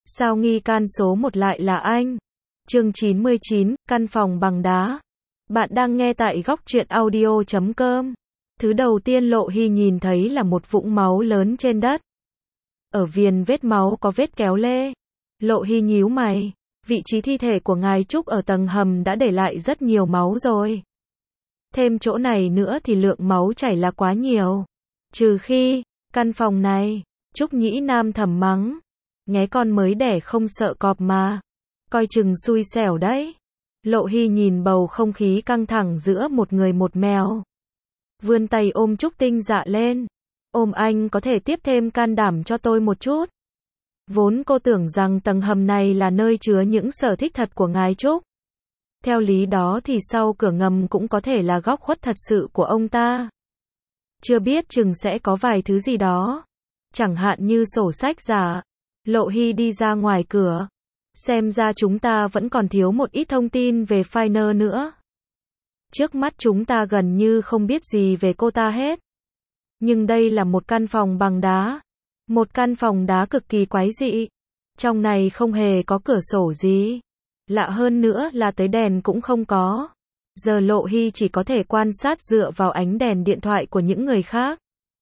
Sao nghi can số 1 lại là anh? Chương 99, căn phòng bằng đá. Bạn đang nghe tại góc truyện audio.com. Thứ đầu tiên Lộ Hy nhìn thấy là một vũng máu lớn trên đất. Ở viền vết máu có vết kéo lê. Lộ Hy nhíu mày. Vị trí thi thể của ngài Trúc ở tầng hầm đã để lại rất nhiều máu rồi. Thêm chỗ này nữa thì lượng máu chảy là quá nhiều. Trừ khi, căn phòng này, Trúc Nhĩ Nam thầm mắng. Nghé con mới đẻ không sợ cọp mà. Coi chừng xui xẻo đấy. Lộ Hy nhìn bầu không khí căng thẳng giữa một người một mèo. Vươn tay ôm Trúc Tinh Dạ lên. Ôm anh có thể tiếp thêm can đảm cho tôi một chút. Vốn cô tưởng rằng tầng hầm này là nơi chứa những sở thích thật của ngài Trúc. Theo lý đó thì sau cửa ngầm cũng có thể là góc khuất thật sự của ông ta. Chưa biết chừng sẽ có vài thứ gì đó. Chẳng hạn như sổ sách giả. Lộ Hy đi ra ngoài cửa. Xem ra chúng ta vẫn còn thiếu một ít thông tin về Finer nữa. Trước mắt chúng ta gần như không biết gì về cô ta hết. Nhưng đây là một căn phòng bằng đá. Một căn phòng đá cực kỳ quái dị. Trong này không hề có cửa sổ gì. Lạ hơn nữa là tới đèn cũng không có. Giờ Lộ Hy chỉ có thể quan sát dựa vào ánh đèn điện thoại của những người khác.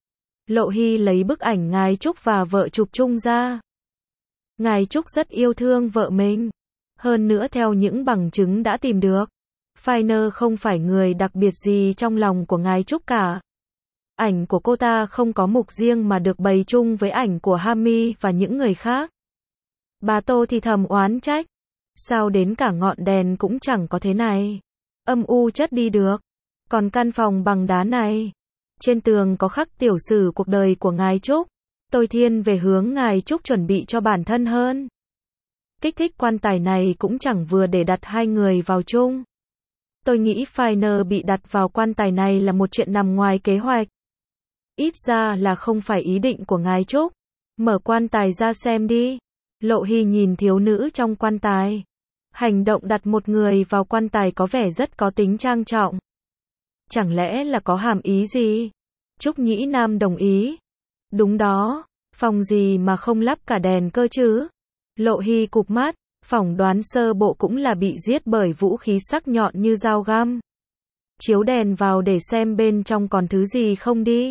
Lộ Hy lấy bức ảnh ngài Trúc và vợ chụp chung ra. Ngài Trúc rất yêu thương vợ mình. Hơn nữa theo những bằng chứng đã tìm được, Finer không phải người đặc biệt gì trong lòng của ngài Trúc cả. Ảnh của cô ta không có mục riêng mà được bày chung với ảnh của Hami và những người khác. Bà Tô thì thầm oán trách. Sao đến cả ngọn đèn cũng chẳng có thế này. Âm u chất đi được. Còn căn phòng bằng đá này, trên tường có khắc tiểu sử cuộc đời của ngài Trúc. Tôi thiên về hướng ngài Trúc chuẩn bị cho bản thân hơn. Kích thích quan tài này cũng chẳng vừa để đặt hai người vào chung. Tôi nghĩ Finer bị đặt vào quan tài này là một chuyện nằm ngoài kế hoạch. Ít ra là không phải ý định của ngài Trúc. Mở quan tài ra xem đi. Lộ Hy nhìn thiếu nữ trong quan tài. Hành động đặt một người vào quan tài có vẻ rất có tính trang trọng. Chẳng lẽ là có hàm ý gì? Trúc Nhĩ Nam đồng ý. Đúng đó, phòng gì mà không lắp cả đèn cơ chứ? Lộ Hy cụp mắt, phỏng đoán sơ bộ cũng là bị giết bởi vũ khí sắc nhọn như dao găm. Chiếu đèn vào để xem bên trong còn thứ gì không đi.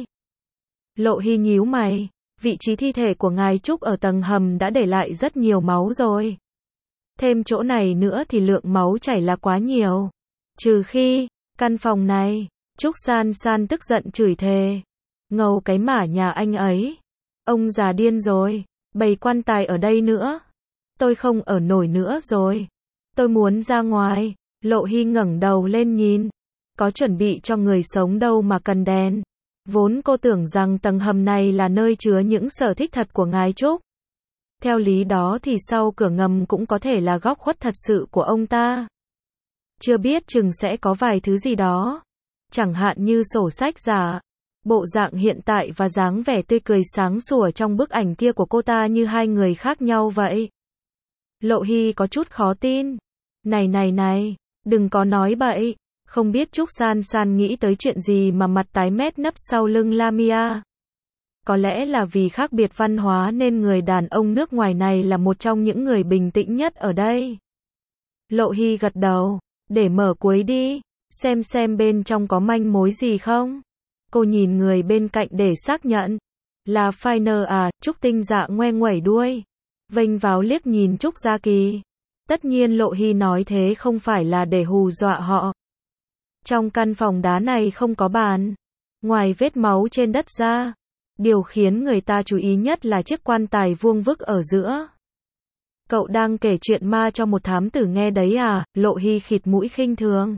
Lộ Hy nhíu mày, vị trí thi thể của ngài Trúc ở tầng hầm đã để lại rất nhiều máu rồi. Thêm chỗ này nữa thì lượng máu chảy là quá nhiều. Trừ khi, căn phòng này, Trúc San San tức giận chửi thề. Ngầu cái mả nhà anh ấy. Ông già điên rồi. Bày quan tài ở đây nữa. Tôi không ở nổi nữa rồi. Tôi muốn ra ngoài. Lộ Hy ngẩng đầu lên nhìn. Có chuẩn bị cho người sống đâu mà cần đèn. Vốn cô tưởng rằng tầng hầm này là nơi chứa những sở thích thật của ngài Trúc. Theo lý đó thì sau cửa ngầm cũng có thể là góc khuất thật sự của ông ta. Chưa biết chừng sẽ có vài thứ gì đó. Chẳng hạn như sổ sách giả. Bộ dạng hiện tại và dáng vẻ tươi cười sáng sủa trong bức ảnh kia của cô ta như hai người khác nhau vậy. Lộ Hy có chút khó tin. Này, đừng có nói bậy. Không biết Trúc San San nghĩ tới chuyện gì mà mặt tái mét nấp sau lưng Lamia. Có lẽ là vì khác biệt văn hóa nên người đàn ông nước ngoài này là một trong những người bình tĩnh nhất ở đây. Lộ Hy gật đầu. Để mở cuối đi. Xem bên trong có manh mối gì không. Cô nhìn người bên cạnh để xác nhận. Là Finer à? Trúc Tinh Dạ ngoe nguẩy đuôi. Vênh váo liếc nhìn Trúc Gia Kỳ. Tất nhiên Lộ Hy nói thế không phải là để hù dọa họ. Trong căn phòng đá này không có bàn. Ngoài vết máu trên đất ra, điều khiến người ta chú ý nhất là chiếc quan tài vuông vức ở giữa. Cậu đang kể chuyện ma cho một thám tử nghe đấy à? Lộ Hy khịt mũi khinh thường.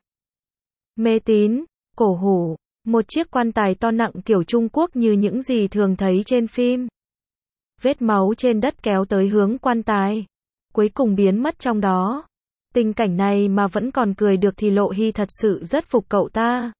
Mê tín, cổ hủ. Một chiếc quan tài to nặng kiểu Trung Quốc như những gì thường thấy trên phim. Vết máu trên đất kéo tới hướng quan tài. Cuối cùng biến mất trong đó. Tình cảnh này mà vẫn còn cười được thì Lộ Hy thật sự rất phục cậu ta.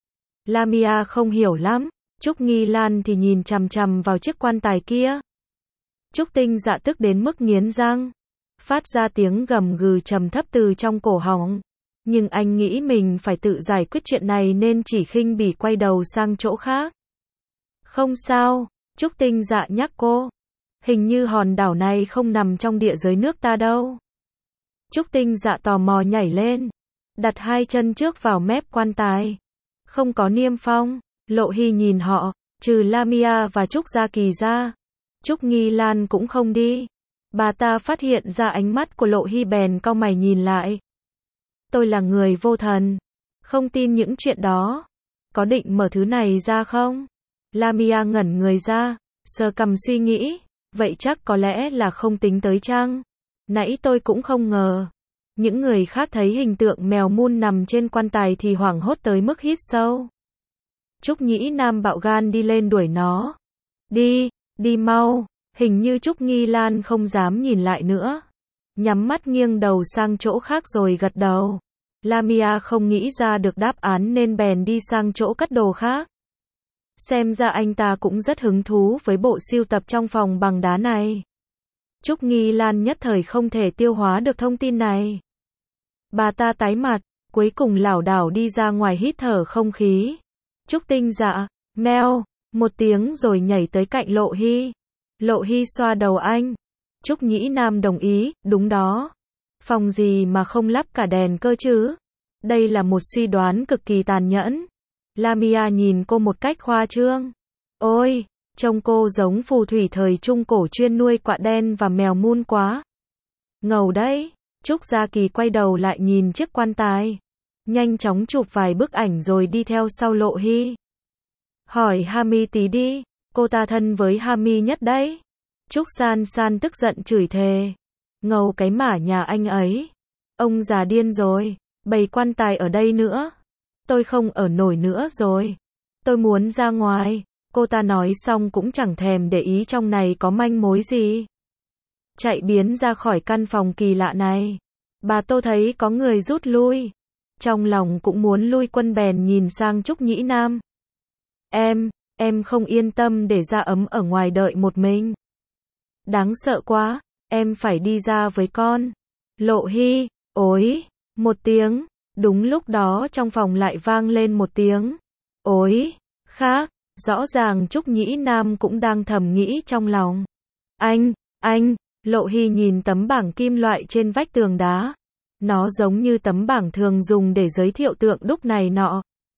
Lamia không hiểu lắm. Trúc Nghi Lan thì nhìn chằm chằm vào chiếc quan tài kia. Trúc Tinh Dạ tức đến mức nghiến răng. Phát ra tiếng gầm gừ trầm thấp từ trong cổ họng. Nhưng anh nghĩ mình phải tự giải quyết chuyện này nên chỉ khinh bỉ quay đầu sang chỗ khác. Không sao, Trúc Tinh Dạ nhắc cô. Hình như hòn đảo này không nằm trong địa giới nước ta đâu. Trúc Tinh Dạ tò mò nhảy lên, đặt hai chân trước vào mép quan tài. Không có niêm phong. Lộ Hy nhìn họ, trừ Lamia và Trúc Gia Kỳ ra, Trúc Nghi Lan cũng không đi. Bà ta phát hiện ra ánh mắt của Lộ Hy bèn cau mày nhìn lại. Tôi là người vô thần, không tin những chuyện đó. Có định mở thứ này ra không? Lamia ngẩn người ra, sờ cằm suy nghĩ. Vậy chắc có lẽ là không tính tới chăng? Nãy tôi cũng không ngờ. Những người khác thấy hình tượng mèo mun nằm trên quan tài thì hoảng hốt tới mức hít sâu. Trúc Nhĩ Nam bạo gan đi lên đuổi nó. Đi, đi mau. Hình như Trúc Nghi Lan không dám nhìn lại nữa. Nhắm mắt nghiêng đầu sang chỗ khác rồi gật đầu. Lamia không nghĩ ra được đáp án nên bèn đi sang chỗ cất đồ khác. Xem ra anh ta cũng rất hứng thú với bộ sưu tập trong phòng bằng đá này. Trúc Nghi Lan nhất thời không thể tiêu hóa được thông tin này. Bà ta tái mặt, cuối cùng lảo đảo đi ra ngoài hít thở không khí. Trúc Tinh Dạ, meo, một tiếng rồi nhảy tới cạnh Lộ Hy. Lộ Hy xoa đầu anh. Trúc Nhĩ Nam đồng ý, đúng đó. Phòng gì mà không lắp cả đèn cơ chứ? Đây là một suy đoán cực kỳ tàn nhẫn. Lamia nhìn cô một cách khoa trương. Ôi, trông cô giống phù thủy thời Trung Cổ chuyên nuôi quạ đen và mèo mun quá. Ngầu đấy. Trúc Gia Kỳ quay đầu lại nhìn chiếc quan tài. Nhanh chóng chụp vài bức ảnh rồi đi theo sau Lộ Hy. Hỏi Hami tí đi, cô ta thân với Hami nhất đấy. Trúc San San tức giận chửi thề. Ngầu cái mả nhà anh ấy. Ông già điên rồi, bày quan tài ở đây nữa. Tôi không ở nổi nữa rồi. Tôi muốn ra ngoài. Cô ta nói xong cũng chẳng thèm để ý trong này có manh mối gì. Chạy biến ra khỏi căn phòng kỳ lạ này. Bà Tô thấy có người rút lui. Trong lòng cũng muốn lui quân bèn nhìn sang Trúc Nhĩ Nam. Em không yên tâm để ra ấm ở ngoài đợi một mình. Đáng sợ quá, em phải đi ra với con. Lộ Hy, ối, một tiếng. Đúng lúc đó trong phòng lại vang lên một tiếng. Ối, khác, rõ ràng Trúc Nhĩ Nam cũng đang thầm nghĩ trong lòng. Anh, Lộ Hy nhìn tấm bảng kim loại trên vách tường đá. Nó giống như tấm bảng thường dùng để giới thiệu tượng đúc này nọ.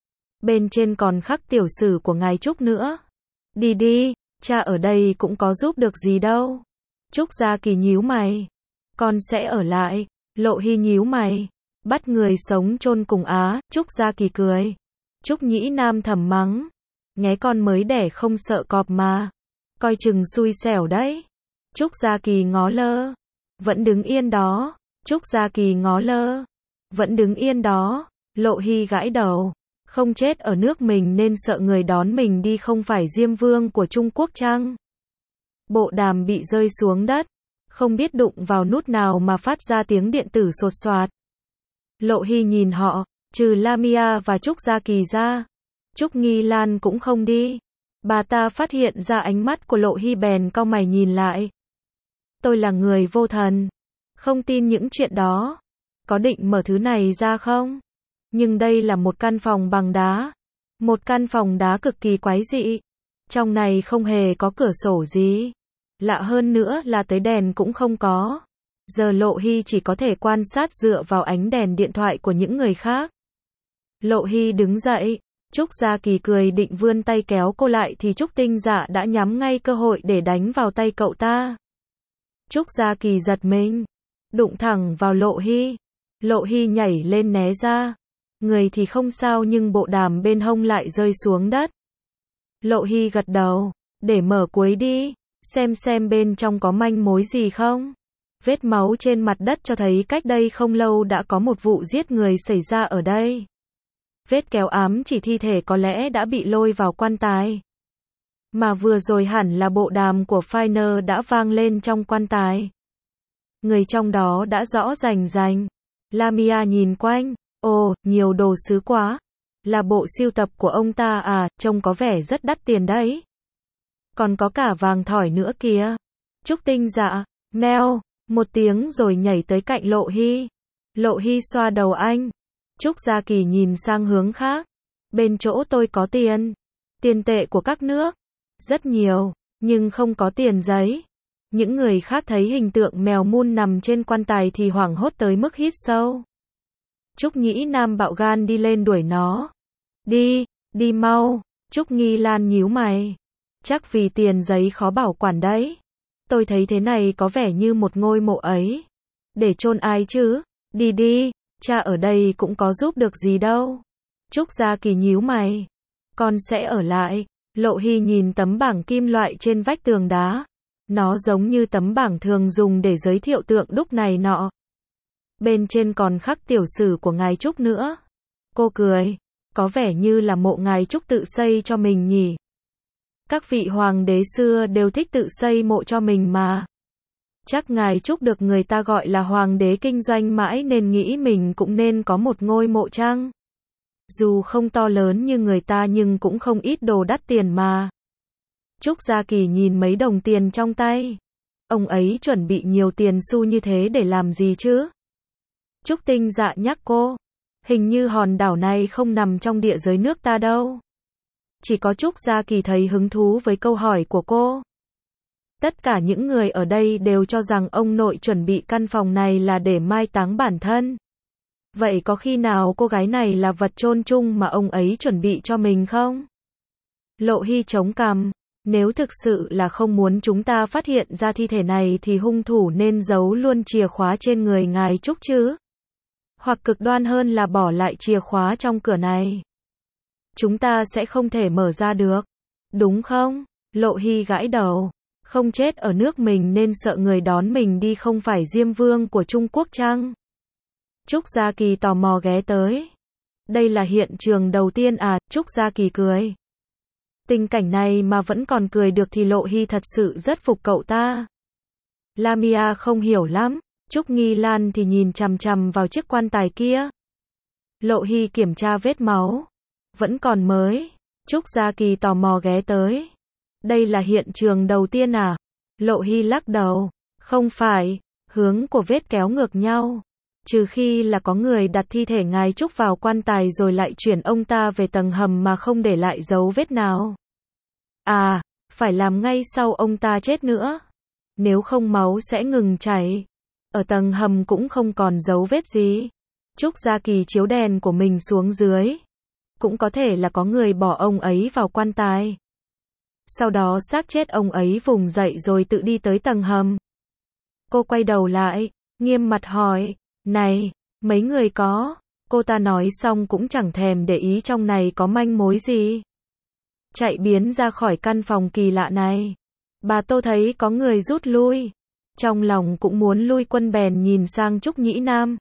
Bên trên còn khắc tiểu sử của ngài Trúc nữa. Đi đi, cha ở đây cũng có giúp được gì đâu. Trúc Gia Kỳ nhíu mày. Con sẽ ở lại. Lộ Hy nhíu mày. Bắt người sống chôn cùng á. Trúc Gia Kỳ cười. Trúc Nhĩ Nam thầm mắng. Nghé con mới đẻ không sợ cọp mà. Coi chừng xui xẻo đấy. Trúc Gia Kỳ ngó lơ. Vẫn đứng yên đó. Trúc Gia Kỳ ngó lơ. Vẫn đứng yên đó. Lộ Hy gãi đầu. Không chết ở nước mình nên sợ người đón mình đi không phải Diêm Vương của Trung Quốc chăng? Bộ đàm bị rơi xuống đất. Không biết đụng vào nút nào mà phát ra tiếng điện tử sột soạt. Lộ Hy nhìn họ, trừ Lamia và Trúc Gia Kỳ ra. Trúc Nghi Lan cũng không đi. Bà ta phát hiện ra ánh mắt của Lộ Hy bèn cau mày nhìn lại. Tôi là người vô thần. Không tin những chuyện đó. Có định mở thứ này ra không? Nhưng đây là một căn phòng bằng đá. Một căn phòng đá cực kỳ quái dị. Trong này không hề có cửa sổ gì. Lạ hơn nữa là tới đèn cũng không có. Giờ Lộ Hy chỉ có thể quan sát dựa vào ánh đèn điện thoại của những người khác. Lộ Hy đứng dậy. Trúc Gia Kỳ cười định vươn tay kéo cô lại thì Trúc Tinh Dạ đã nhắm ngay cơ hội để đánh vào tay cậu ta. Trúc Gia Kỳ giật mình. Đụng thẳng vào Lộ Hy. Lộ Hy nhảy lên né ra. Người thì không sao nhưng bộ đàm bên hông lại rơi xuống đất. Lộ Hy gật đầu. Để mở cuối đi. Xem bên trong có manh mối gì không. Vết máu trên mặt đất cho thấy cách đây không lâu đã có một vụ giết người xảy ra ở đây. Vết kéo ám chỉ thi thể có lẽ đã bị lôi vào quan tài. Mà vừa rồi hẳn là bộ đàm của Finer đã vang lên trong quan tài. Người trong đó đã rõ rành. Lamia nhìn quanh. Ồ, nhiều đồ sứ quá. Là bộ sưu tập của ông ta à, trông có vẻ rất đắt tiền đấy. Còn có cả vàng thỏi nữa kìa. Trúc Tinh Dạ, meo, một tiếng rồi nhảy tới cạnh Lộ Hy. Lộ Hy xoa đầu anh. Trúc Gia Kỳ nhìn sang hướng khác. Bên chỗ tôi có tiền. Tiền tệ của các nước. Rất nhiều, nhưng không có tiền giấy. Những người khác thấy hình tượng mèo mun nằm trên quan tài thì hoảng hốt tới mức hít sâu. Trúc Nhĩ Nam bạo gan đi lên đuổi nó. Đi, đi mau. Trúc Nghi Lan nhíu mày. Chắc vì tiền giấy khó bảo quản đấy. Tôi thấy thế này có vẻ như một ngôi mộ ấy. Để chôn ai chứ? Đi đi, cha ở đây cũng có giúp được gì đâu. Trúc Gia Kỳ nhíu mày. Con sẽ ở lại. Lộ Hy nhìn tấm bảng kim loại trên vách tường đá. Nó giống như tấm bảng thường dùng để giới thiệu tượng đúc này nọ. Bên trên còn khắc tiểu sử của ngài Trúc nữa. Cô cười. Có vẻ như là mộ ngài Trúc tự xây cho mình nhỉ. Các vị hoàng đế xưa đều thích tự xây mộ cho mình mà. Chắc ngài Trúc được người ta gọi là hoàng đế kinh doanh mãi nên nghĩ mình cũng nên có một ngôi mộ chăng? Dù không to lớn như người ta nhưng cũng không ít đồ đắt tiền mà. Trúc Gia Kỳ nhìn mấy đồng tiền trong tay. Ông ấy chuẩn bị nhiều tiền xu như thế để làm gì chứ? Trúc Tinh Dạ nhắc cô. Hình như hòn đảo này không nằm trong địa giới nước ta đâu. Chỉ có Trúc Gia Kỳ thấy hứng thú với câu hỏi của cô. Tất cả những người ở đây đều cho rằng ông nội chuẩn bị căn phòng này là để mai táng bản thân. Vậy có khi nào cô gái này là vật chôn chung mà ông ấy chuẩn bị cho mình không? Lộ Hy chống cằm. Nếu thực sự là không muốn chúng ta phát hiện ra thi thể này thì hung thủ nên giấu luôn chìa khóa trên người ngài Trúc chứ. Hoặc cực đoan hơn là bỏ lại chìa khóa trong cửa này. Chúng ta sẽ không thể mở ra được. Đúng không? Lộ Hy gãi đầu. Không chết ở nước mình nên sợ người đón mình đi không phải Diêm Vương của Trung Quốc chăng? Trúc Gia Kỳ tò mò ghé tới. Đây là hiện trường đầu tiên à? Trúc Gia Kỳ cười. Tình cảnh này mà vẫn còn cười được thì Lộ Hy thật sự rất phục cậu ta. Lamia không hiểu lắm. Trúc Nghi Lan thì nhìn chằm chằm vào chiếc quan tài kia. Lộ Hy kiểm tra vết máu. Vẫn còn mới. Trúc Gia Kỳ tò mò ghé tới. Đây là hiện trường đầu tiên à? Lộ Hy lắc đầu. Không phải. Hướng của vết kéo ngược nhau. Trừ khi là có người đặt thi thể ngài Trúc vào quan tài rồi lại chuyển ông ta về tầng hầm mà không để lại dấu vết nào. À, phải làm ngay sau ông ta chết nữa. Nếu không máu sẽ ngừng chảy. Ở tầng hầm cũng không còn dấu vết gì. Trúc Gia Kỳ chiếu đèn của mình xuống dưới. Cũng có thể là có người bỏ ông ấy vào quan tài. Sau đó xác chết ông ấy vùng dậy rồi tự đi tới tầng hầm. Cô quay đầu lại, nghiêm mặt hỏi. Này, mấy người có? Cô ta nói xong cũng chẳng thèm để ý trong này có manh mối gì. Chạy biến ra khỏi căn phòng kỳ lạ này. Bà Tô thấy có người rút lui. Trong lòng cũng muốn lui quân bèn nhìn sang Trúc Nhĩ Nam.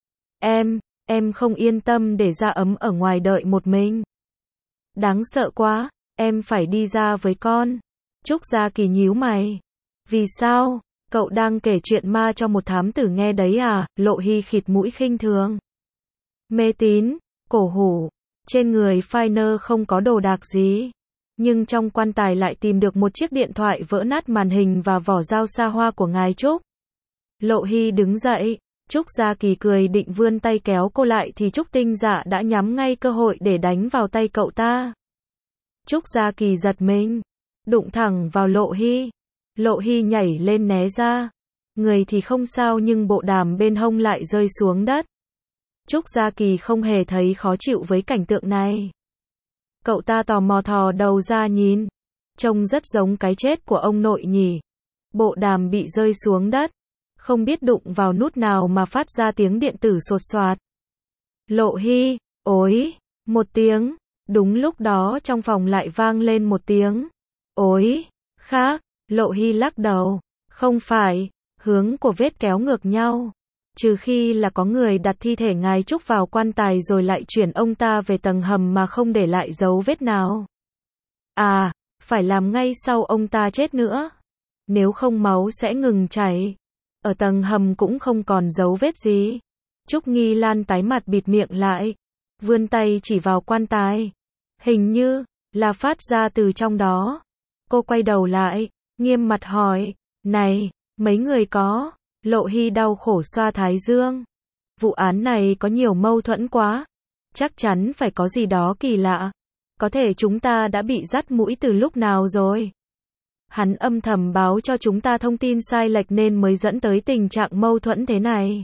Em không yên tâm để ra ấm ở ngoài đợi một mình. Đáng sợ quá, em phải đi ra với con. Trúc Gia Kỳ nhíu mày. Vì sao? Cậu đang kể chuyện ma cho một thám tử nghe đấy à? Lộ Hy khịt mũi khinh thường. Mê tín, cổ hủ. Trên người Finer không có đồ đạc gì. Nhưng trong quan tài lại tìm được một chiếc điện thoại vỡ nát màn hình và vỏ dao xa hoa của ngài Trúc. Lộ Hy đứng dậy. Trúc Gia Kỳ cười định vươn tay kéo cô lại thì Trúc Tinh Dạ đã nhắm ngay cơ hội để đánh vào tay cậu ta. Trúc Gia Kỳ giật mình. Đụng thẳng vào Lộ Hy. Lộ Hy nhảy lên né ra. Người thì không sao nhưng bộ đàm bên hông lại rơi xuống đất. Trúc Gia Kỳ không hề thấy khó chịu với cảnh tượng này. Cậu ta tò mò thò đầu ra nhìn. Trông rất giống cái chết của ông nội nhỉ. Bộ đàm bị rơi xuống đất. Không biết đụng vào nút nào mà phát ra tiếng điện tử sột soạt. Lộ Hy, ối, một tiếng. Đúng lúc đó trong phòng lại vang lên một tiếng. Ối, khác. Lộ Hy lắc đầu. Không phải, hướng của vết kéo ngược nhau. Trừ khi là có người đặt thi thể ngài Trúc vào quan tài rồi lại chuyển ông ta về tầng hầm mà không để lại dấu vết nào. À, phải làm ngay sau ông ta chết nữa. Nếu không máu sẽ ngừng chảy. Ở tầng hầm cũng không còn dấu vết gì. Trúc Nghi Lan tái mặt bịt miệng lại. Vươn tay chỉ vào quan tài. Hình như là phát ra từ trong đó. Cô quay đầu lại. Nghiêm mặt hỏi. Này, mấy người có? Lộ Hy đau khổ xoa thái dương. Vụ án này có nhiều mâu thuẫn quá. Chắc chắn phải có gì đó kỳ lạ. Có thể chúng ta đã bị dắt mũi từ lúc nào rồi. Hắn âm thầm báo cho chúng ta thông tin sai lệch nên mới dẫn tới tình trạng mâu thuẫn thế này.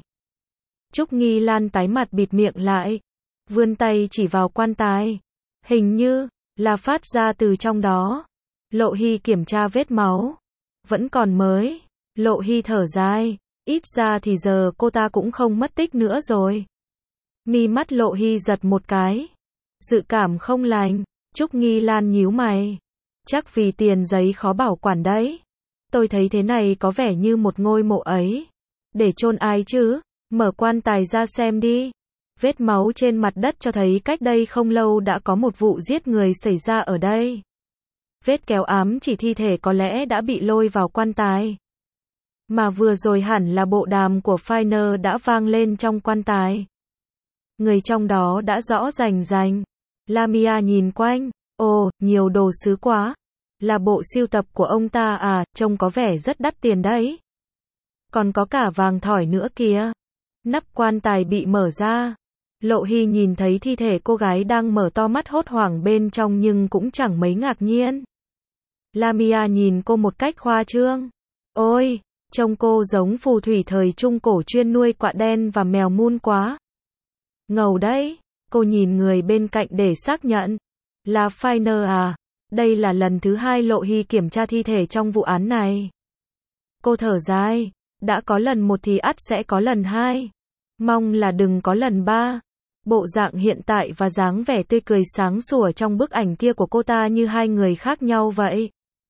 Trúc Nghi Lan tái mặt bịt miệng lại, vươn tay chỉ vào quan tài. Hình như là phát ra từ trong đó. Lộ Hy kiểm tra vết máu. Vẫn còn mới. Lộ Hy thở dài. Ít ra thì giờ cô ta cũng không mất tích nữa rồi. Mi mắt Lộ Hy giật một cái. Dự cảm không lành. Trúc Nghi Lan nhíu mày. Chắc vì tiền giấy khó bảo quản đấy. Tôi thấy thế này có vẻ như một ngôi mộ ấy. Để chôn ai chứ? Mở quan tài ra xem đi. Vết máu trên mặt đất cho thấy cách đây không lâu đã có một vụ giết người xảy ra ở đây. Vết kéo ám chỉ thi thể có lẽ đã bị lôi vào quan tài. Mà vừa rồi hẳn là bộ đàm của Finer đã vang lên trong quan tài. Người trong đó đã rõ rành rành. Lamia nhìn quanh. Ồ, nhiều đồ sứ quá. Là bộ sưu tập của ông ta à, trông có vẻ rất đắt tiền đấy. Còn có cả vàng thỏi nữa kìa. Nắp quan tài bị mở ra. Lộ Hy nhìn thấy thi thể cô gái đang mở to mắt hốt hoảng bên trong nhưng cũng chẳng mấy ngạc nhiên. Lamia nhìn cô một cách khoa trương. Ôi, trông cô giống phù thủy thời Trung Cổ chuyên nuôi quạ đen và mèo mun quá. Ngầu đấy, cô nhìn người bên cạnh để xác nhận. Là Finer à? Đây là lần thứ 2 Lộ Hy kiểm tra thi thể trong vụ án này. Cô thở dài. Đã có lần 1 thì ắt sẽ có lần 2. Mong là đừng có lần 3. Bộ dạng hiện tại và dáng vẻ tươi cười sáng sủa trong bức ảnh kia của cô ta như hai người khác nhau vậy.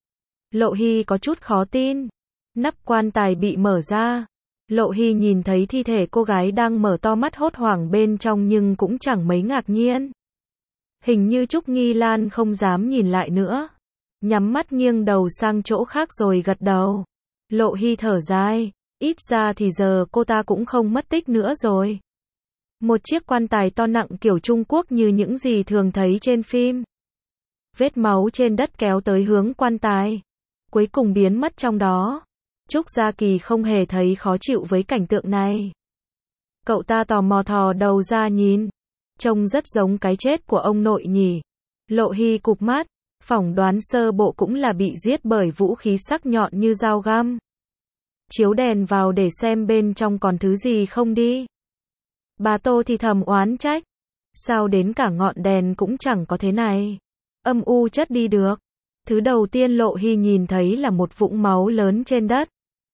Lộ Hy có chút khó tin. Nắp quan tài bị mở ra. Lộ Hy nhìn thấy thi thể cô gái đang mở to mắt hốt hoảng bên trong nhưng cũng chẳng mấy ngạc nhiên. Hình như Trúc Nghi Lan không dám nhìn lại nữa. Nhắm mắt nghiêng đầu sang chỗ khác rồi gật đầu. Lộ Hy thở dài. Ít ra thì giờ cô ta cũng không mất tích nữa rồi. Một chiếc quan tài to nặng kiểu Trung Quốc như những gì thường thấy trên phim. Vết máu trên đất kéo tới hướng quan tài. Cuối cùng biến mất trong đó. Trúc Gia Kỳ không hề thấy khó chịu với cảnh tượng này. Cậu ta tò mò thò đầu ra nhìn. Trông rất giống cái chết của ông nội nhỉ. Lộ Hy cụp mắt. Phỏng đoán sơ bộ cũng là bị giết bởi vũ khí sắc nhọn như dao găm. Chiếu đèn vào để xem bên trong còn thứ gì không đi. Bà Tô thì thầm oán trách. Sao đến cả ngọn đèn cũng chẳng có thế này. Âm u chất đi được. Thứ đầu tiên Lộ Hy nhìn thấy là một vũng máu lớn trên đất.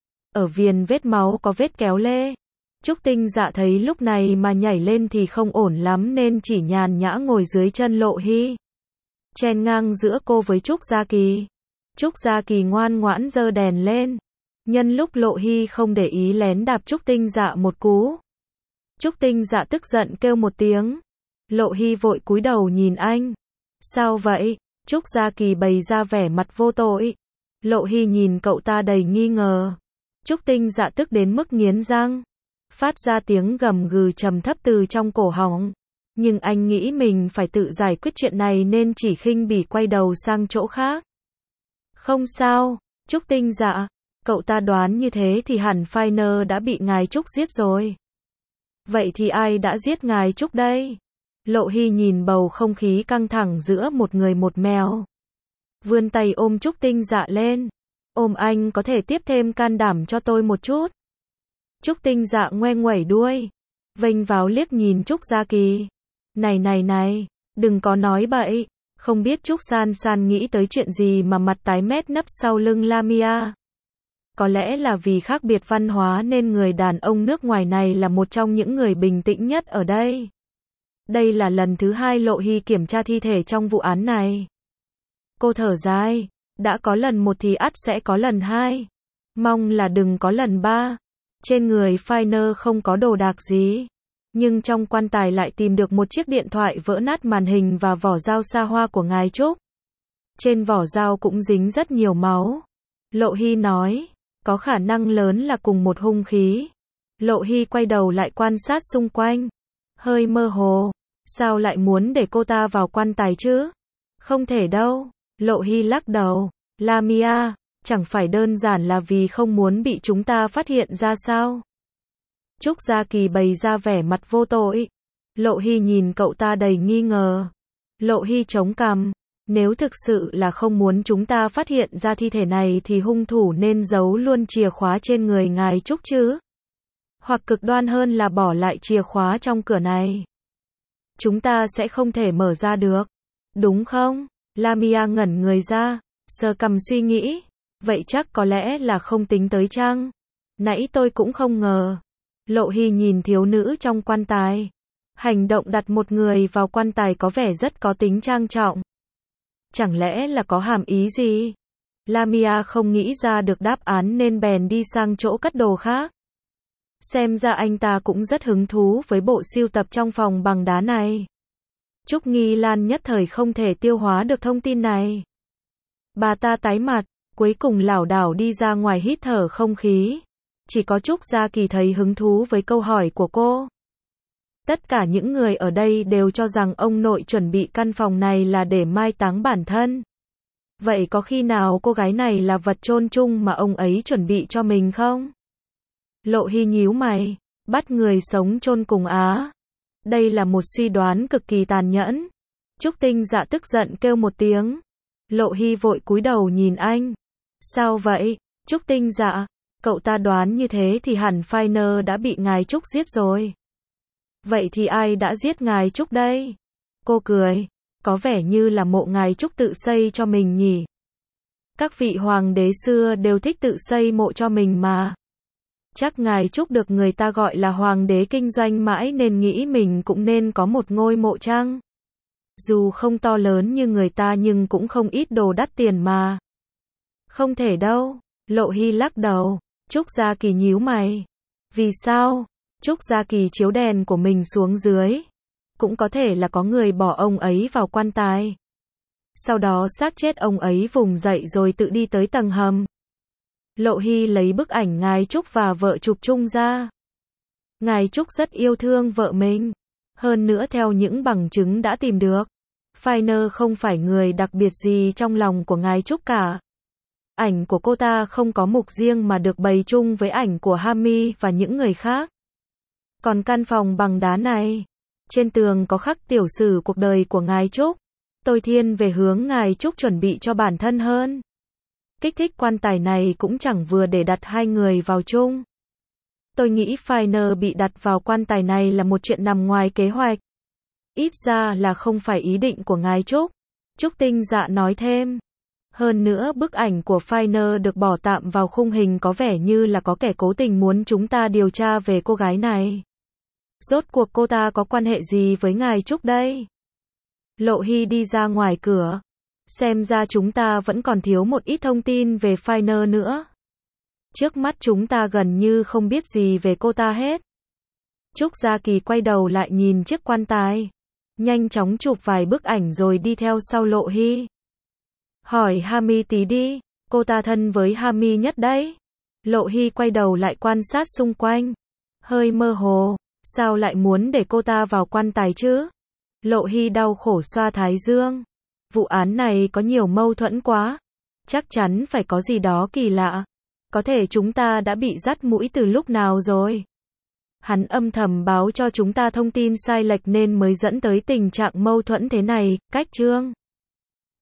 Ở viền vết máu có vết kéo lê. Trúc Tinh Dạ thấy lúc này mà nhảy lên thì không ổn lắm nên chỉ nhàn nhã ngồi dưới chân Lộ Hy. Chen ngang giữa cô với Trúc Gia Kỳ. Trúc Gia Kỳ ngoan ngoãn giơ đèn lên. Nhân lúc Lộ Hy không để ý lén đạp Trúc Tinh Dạ một cú. Trúc Tinh Dạ tức giận kêu một tiếng. Lộ Hy vội cúi đầu nhìn anh. Sao vậy? Trúc Gia Kỳ bày ra vẻ mặt vô tội. Lộ Hy nhìn cậu ta đầy nghi ngờ. Trúc Tinh Dạ tức đến mức nghiến răng. Phát ra tiếng gầm gừ trầm thấp từ trong cổ họng. Nhưng anh nghĩ mình phải tự giải quyết chuyện này nên chỉ khinh bỉ quay đầu sang chỗ khác. Không sao, Trúc Tinh Dạ. Cậu ta đoán như thế thì hẳn Finer đã bị ngài Trúc giết rồi. Vậy thì ai đã giết ngài Trúc đây? Lộ Hy nhìn bầu không khí căng thẳng giữa một người một mèo. Vươn tay ôm Trúc Tinh Dạ lên. Ôm anh có thể tiếp thêm can đảm cho tôi một chút. Trúc Tinh Dạ ngoe nguẩy đuôi. Vênh váo liếc nhìn Trúc Gia Kỳ. Này, đừng có nói bậy. Không biết Trúc San San nghĩ tới chuyện gì mà mặt tái mét nấp sau lưng Lamia. Có lẽ là vì khác biệt văn hóa nên người đàn ông nước ngoài này là một trong những người bình tĩnh nhất ở đây. Đây là lần thứ 2 Lộ Hy kiểm tra thi thể trong vụ án này. Cô thở dài. Đã có lần 1 thì ắt sẽ có lần 2. Mong là đừng có lần 3. Trên người Finer không có đồ đạc gì. Nhưng trong quan tài lại tìm được một chiếc điện thoại vỡ nát màn hình và vỏ dao xa hoa của ngài Trúc. Trên vỏ dao cũng dính rất nhiều máu. Lộ Hy nói. Có khả năng lớn là cùng một hung khí. Lộ Hy quay đầu lại quan sát xung quanh. Hơi mơ hồ. Sao lại muốn để cô ta vào quan tài chứ? Không thể đâu. Lộ Hy lắc đầu. Lamia, chẳng phải đơn giản là vì không muốn bị chúng ta phát hiện ra sao? Trúc Gia Kỳ bày ra vẻ mặt vô tội. Lộ Hy nhìn cậu ta đầy nghi ngờ. Lộ Hy chống cằm. Nếu thực sự là không muốn chúng ta phát hiện ra thi thể này thì hung thủ nên giấu luôn chìa khóa trên người ngài Trúc chứ. Hoặc cực đoan hơn là bỏ lại chìa khóa trong cửa này. Chúng ta sẽ không thể mở ra được. Đúng không? Lamia ngẩn người ra, sờ cằm suy nghĩ. Vậy chắc có lẽ là không tính tới chăng? Nãy tôi cũng không ngờ. Lộ Hy nhìn thiếu nữ trong quan tài. Hành động đặt một người vào quan tài có vẻ rất có tính trang trọng. Chẳng lẽ là có hàm ý gì? Lamia không nghĩ ra được đáp án nên bèn đi sang chỗ cất đồ khác. Xem ra anh ta cũng rất hứng thú với bộ sưu tập trong phòng bằng đá này. Trúc Nghi Lan nhất thời không thể tiêu hóa được thông tin này. Bà ta tái mặt, cuối cùng lảo đảo đi ra ngoài hít thở không khí. Chỉ có Trúc Gia Kỳ thấy hứng thú với câu hỏi của cô. Tất cả những người ở đây đều cho rằng ông nội chuẩn bị căn phòng này là để mai táng bản thân. Vậy có khi nào cô gái này là vật chôn chung mà ông ấy chuẩn bị cho mình không? Lộ Hy nhíu mày, bắt người sống chôn cùng á. Đây là một suy đoán cực kỳ tàn nhẫn. Trúc Tinh Dạ tức giận kêu một tiếng. Lộ Hy vội cúi đầu nhìn anh. Sao vậy, Trúc Tinh Dạ? Cậu ta đoán như thế thì hẳn Finer đã bị ngài Trúc giết rồi. Vậy thì ai đã giết ngài Trúc đây? Cô cười. Có vẻ như là mộ ngài Trúc tự xây cho mình nhỉ. Các vị hoàng đế xưa đều thích tự xây mộ cho mình mà. Chắc ngài Trúc được người ta gọi là hoàng đế kinh doanh mãi nên nghĩ mình cũng nên có một ngôi mộ chăng? Dù không to lớn như người ta nhưng cũng không ít đồ đắt tiền mà. Không thể đâu. Lộ Hy lắc đầu. Trúc Gia Kỳ nhíu mày. Vì sao? Trúc Gia Kỳ chiếu đèn của mình xuống dưới. Cũng có thể là có người bỏ ông ấy vào quan tài. Sau đó xác chết ông ấy vùng dậy rồi tự đi tới tầng hầm. Lộ Hy lấy bức ảnh ngài Trúc và vợ chụp chung ra. Ngài Trúc rất yêu thương vợ mình. Hơn nữa theo những bằng chứng đã tìm được, Finer không phải người đặc biệt gì trong lòng của ngài Trúc cả. Ảnh của cô ta không có mục riêng mà được bày chung với ảnh của Hami và những người khác. Còn căn phòng bằng đá này, trên tường có khắc tiểu sử cuộc đời của ngài Trúc. Tôi thiên về hướng ngài Trúc chuẩn bị cho bản thân hơn. Kích thích quan tài này cũng chẳng vừa để đặt hai người vào chung. Tôi nghĩ Finer bị đặt vào quan tài này là một chuyện nằm ngoài kế hoạch. Ít ra là không phải ý định của ngài Trúc. Trúc Tinh Dạ nói thêm. Hơn nữa bức ảnh của Finer được bỏ tạm vào khung hình có vẻ như là có kẻ cố tình muốn chúng ta điều tra về cô gái này. Rốt cuộc cô ta có quan hệ gì với ngài Trúc đây? Lộ Hy đi ra ngoài cửa. Xem ra chúng ta vẫn còn thiếu một ít thông tin về Finer nữa. Trước mắt chúng ta gần như không biết gì về cô ta hết. Trúc Gia Kỳ quay đầu lại nhìn chiếc quan tài. Nhanh chóng chụp vài bức ảnh rồi đi theo sau Lộ Hy. Hỏi Hami tí đi, cô ta thân với Hami nhất đấy. Lộ Hy quay đầu lại quan sát xung quanh. Hơi mơ hồ, sao lại muốn để cô ta vào quan tài chứ? Lộ Hy đau khổ xoa thái dương. Vụ án này có nhiều mâu thuẫn quá. Chắc chắn phải có gì đó kỳ lạ. Có thể chúng ta đã bị dắt mũi từ lúc nào rồi. Hắn âm thầm báo cho chúng ta thông tin sai lệch nên mới dẫn tới tình trạng mâu thuẫn thế này. Cách chương